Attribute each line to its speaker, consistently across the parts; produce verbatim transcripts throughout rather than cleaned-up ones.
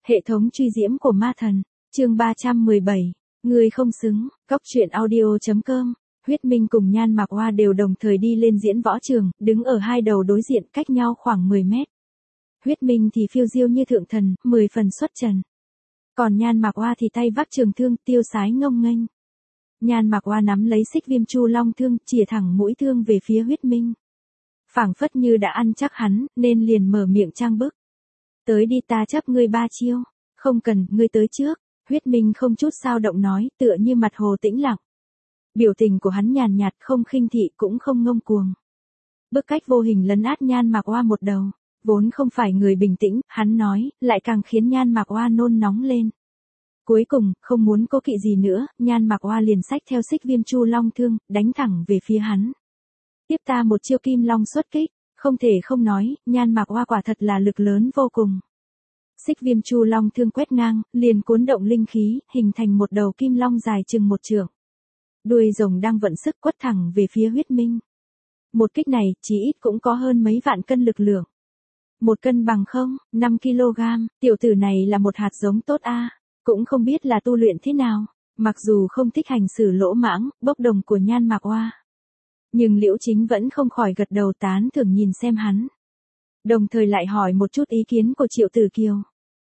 Speaker 1: Hệ thống truy diễm của ma thần, chương ba trăm mười bảy, người không xứng, Cóc truyện audio chấm com. Huyết Minh cùng Nhan Mạc Oa đều đồng thời đi lên diễn võ trường, đứng ở hai đầu đối diện cách nhau khoảng mười mét. Huyết Minh thì phiêu diêu như thượng thần, mười phần xuất trần. Còn Nhan Mạc Oa thì tay vác trường thương, tiêu sái ngông nghênh. Nhan Mạc Oa nắm lấy xích viêm chu long thương, chìa thẳng mũi thương về phía Huyết Minh. Phảng phất như đã ăn chắc hắn, nên liền mở miệng trang bức. Tới đi, ta chấp ngươi ba chiêu. Không cần, ngươi tới trước. Huyết Minh không chút sao động nói, tựa như mặt hồ tĩnh lặng. Biểu tình của hắn nhàn nhạt, không khinh thị cũng không ngông cuồng. Bức cách vô hình lấn át Nhan Mạc Oa một đầu. Vốn không phải người bình tĩnh, hắn nói, lại càng khiến Nhan Mạc Oa nôn nóng lên. Cuối cùng, không muốn cố kỵ gì nữa, Nhan Mạc Oa liền xách theo xích viêm chu long thương, đánh thẳng về phía hắn. Tiếp ta một chiêu kim long xuất kích, không thể không nói, Nhan Mạc Oa quả thật là lực lớn vô cùng. Xích viêm chu long thương quét ngang, liền cuốn động linh khí, hình thành một đầu kim long dài chừng một trượng. Đuôi rồng đang vận sức quất thẳng về phía Huyết Minh. Một kích này, chí ít cũng có hơn mấy vạn cân lực lượng. Một cân bằng không, năm ki lô gam, tiểu tử này là một hạt giống tốt a, cũng không biết là tu luyện thế nào, mặc dù không thích hành xử lỗ mãng, bốc đồng của Nhan Mạc Oa. Nhưng Liễu Chính vẫn không khỏi gật đầu tán thưởng nhìn xem hắn. Đồng thời lại hỏi một chút ý kiến của Triệu Tử Kiều.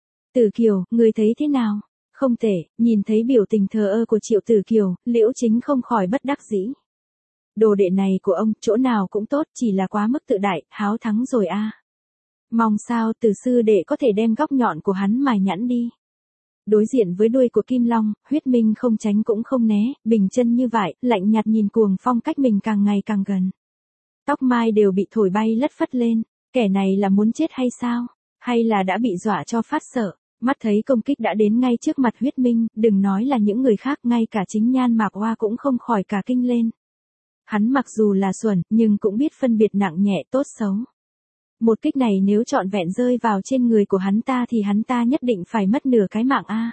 Speaker 1: Tử Kiều, người thấy thế nào? Không tệ, nhìn thấy biểu tình thờ ơ của Triệu Tử Kiều, Liễu Chính không khỏi bất đắc dĩ. Đồ đệ này của ông, chỗ nào cũng tốt, chỉ là quá mức tự đại, háo thắng rồi a. Mong sao Từ sư đệ có thể đem góc nhọn của hắn mài nhẵn đi. Đối diện với đuôi của Kim Long, Huyết Minh không tránh cũng không né, bình chân như vậy, lạnh nhạt nhìn Cuồng Phong cách mình càng ngày càng gần. Tóc mai đều bị thổi bay lất phất lên, kẻ này là muốn chết hay sao? Hay là đã bị dọa cho phát sợ? Mắt thấy công kích đã đến ngay trước mặt Huyết Minh, đừng nói là những người khác, ngay cả chính Nhan Mạc Oa cũng không khỏi cả kinh lên. Hắn mặc dù là xuẩn, nhưng cũng biết phân biệt nặng nhẹ tốt xấu. Một kích này nếu trọn vẹn rơi vào trên người của hắn ta thì hắn ta nhất định phải mất nửa cái mạng a.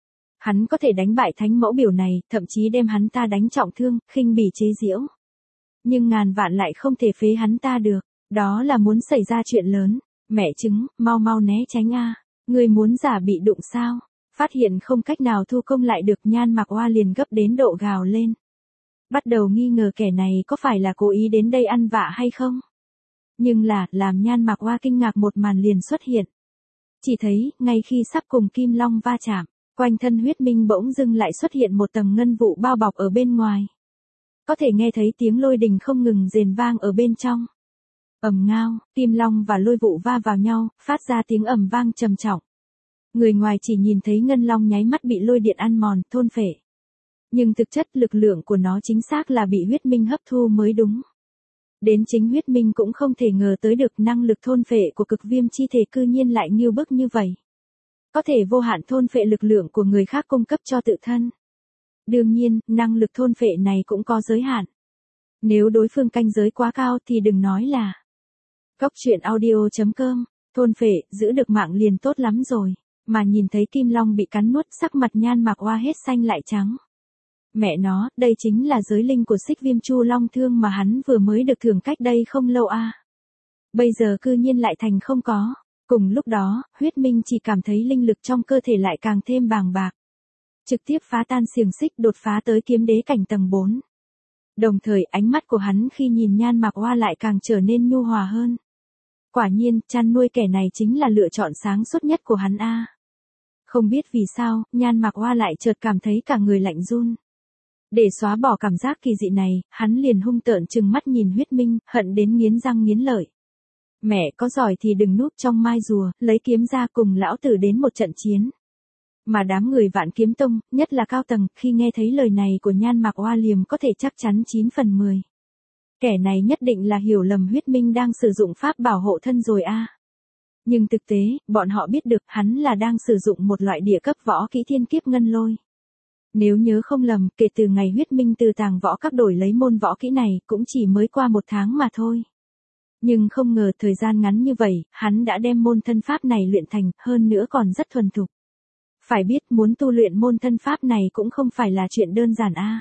Speaker 1: Hắn có thể đánh bại thánh mẫu biểu này, thậm chí đem hắn ta đánh trọng thương, khinh bỉ chế giễu. Nhưng ngàn vạn lại không thể phế hắn ta được, đó là muốn xảy ra chuyện lớn. Mẹ chứng, mau mau né tránh a. Người muốn giả bị đụng sao? Phát hiện không cách nào thu công lại được, Nhan Mạc Oa liền gấp đến độ gào lên. Bắt đầu nghi ngờ kẻ này có phải là cố ý đến đây ăn vạ hay không? Nhưng là, làm Nhan Mạc Oa kinh ngạc một màn liền xuất hiện. Chỉ thấy, ngay khi sắp cùng Kim Long va chạm, quanh thân Huyết Minh bỗng dưng lại xuất hiện một tầng ngân vụ bao bọc ở bên ngoài. Có thể nghe thấy tiếng lôi đình không ngừng rền vang ở bên trong. Ầm ngao, Kim Long và lôi vụ va vào nhau, phát ra tiếng ầm vang trầm trọng. Người ngoài chỉ nhìn thấy ngân long nháy mắt bị lôi điện ăn mòn, thôn phệ. Nhưng thực chất lực lượng của nó chính xác là bị Huyết Minh hấp thu mới đúng. Đến chính Huyết Minh cũng không thể ngờ tới được năng lực thôn phệ của cực viêm chi thể cư nhiên lại nghiêu bức như vậy. Có thể vô hạn thôn phệ lực lượng của người khác cung cấp cho tự thân. Đương nhiên, năng lực thôn phệ này cũng có giới hạn. Nếu đối phương canh giới quá cao thì đừng nói là. Cóc truyện audio chấm com, thôn phệ, giữ được mạng liền tốt lắm rồi. Mà nhìn thấy Kim Long bị cắn nuốt, sắc mặt Nhan Mạc Oa hết xanh lại trắng. Mẹ nó, đây chính là giới linh của xích viêm chu long thương mà hắn vừa mới được thưởng cách đây không lâu a. Bây giờ cư nhiên lại thành không có. Cùng lúc đó, Huyết Minh chỉ cảm thấy linh lực trong cơ thể lại càng thêm bàng bạc. Trực tiếp phá tan xiềng xích, đột phá tới kiếm đế cảnh tầng bốn. Đồng thời, ánh mắt của hắn khi nhìn Nhan Mạc Oa lại càng trở nên nhu hòa hơn. Quả nhiên, chăn nuôi kẻ này chính là lựa chọn sáng suốt nhất của hắn a. Không biết vì sao, Nhan Mạc Oa lại chợt cảm thấy cả người lạnh run. Để xóa bỏ cảm giác kỳ dị này, hắn liền hung tợn trừng mắt nhìn Huyết Minh, hận đến nghiến răng nghiến lợi. Mẹ có giỏi thì đừng núp trong mai rùa, lấy kiếm ra cùng lão tử đến một trận chiến. Mà đám người Vạn Kiếm Tông, nhất là cao tầng, khi nghe thấy lời này của Nhan Mạc Oa liềm có thể chắc chắn chín phần mười. Kẻ này nhất định là hiểu lầm Huyết Minh đang sử dụng pháp bảo hộ thân rồi a. Nhưng thực tế, bọn họ biết được hắn là đang sử dụng một loại địa cấp võ kỹ thiên kiếp ngân lôi. Nếu nhớ không lầm, kể từ ngày Huyết Minh từ tàng võ các đổi lấy môn võ kỹ này, cũng chỉ mới qua một tháng mà thôi. Nhưng không ngờ thời gian ngắn như vậy, hắn đã đem môn thân pháp này luyện thành, hơn nữa còn rất thuần thục. Phải biết muốn tu luyện môn thân pháp này cũng không phải là chuyện đơn giản a.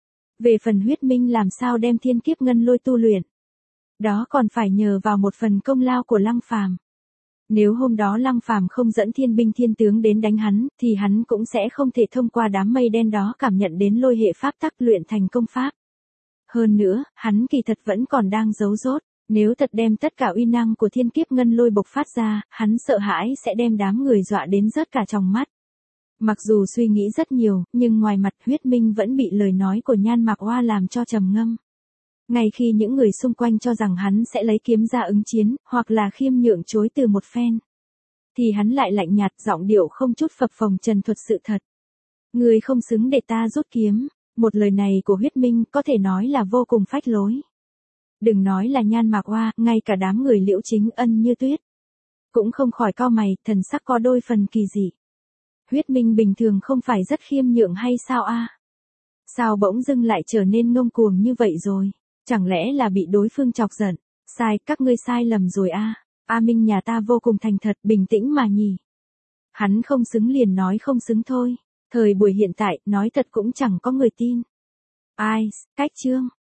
Speaker 1: Về phần Huyết Minh làm sao đem thiên kiếp ngân lôi tu luyện, đó còn phải nhờ vào một phần công lao của Lăng Phàm. Nếu hôm đó Lăng Phàm không dẫn thiên binh thiên tướng đến đánh hắn, thì hắn cũng sẽ không thể thông qua đám mây đen đó cảm nhận đến lôi hệ pháp tắc luyện thành công pháp. Hơn nữa, hắn kỳ thật vẫn còn đang giấu rốt. Nếu thật đem tất cả uy năng của thiên kiếp ngân lôi bộc phát ra, hắn sợ hãi sẽ đem đám người dọa đến rớt cả tròng mắt. Mặc dù suy nghĩ rất nhiều, nhưng ngoài mặt Huyết Minh vẫn bị lời nói của Nhan Mạc Oa làm cho trầm ngâm. Ngay khi những người xung quanh cho rằng hắn sẽ lấy kiếm ra ứng chiến, hoặc là khiêm nhượng chối từ một phen, thì hắn lại lạnh nhạt, giọng điệu không chút phập phồng trần thuật sự thật. Người không xứng để ta rút kiếm. Một lời này của Huyết Minh có thể nói là vô cùng phách lối. Đừng nói là Nhan Mạc Oa, ngay cả đám người Liễu Chính Ân như tuyết cũng không khỏi cau mày, thần sắc có đôi phần kỳ dị. Huyết Minh bình thường không phải rất khiêm nhượng hay sao a? Sao bỗng dưng lại trở nên ngông cuồng như vậy rồi? Chẳng lẽ là bị đối phương chọc giận? Sai, các ngươi sai lầm rồi a. A Minh nhà ta vô cùng thành thật, bình tĩnh mà nhỉ. Hắn không xứng liền nói không xứng thôi. Thời buổi hiện tại, nói thật cũng chẳng có người tin. Ai, cách chương.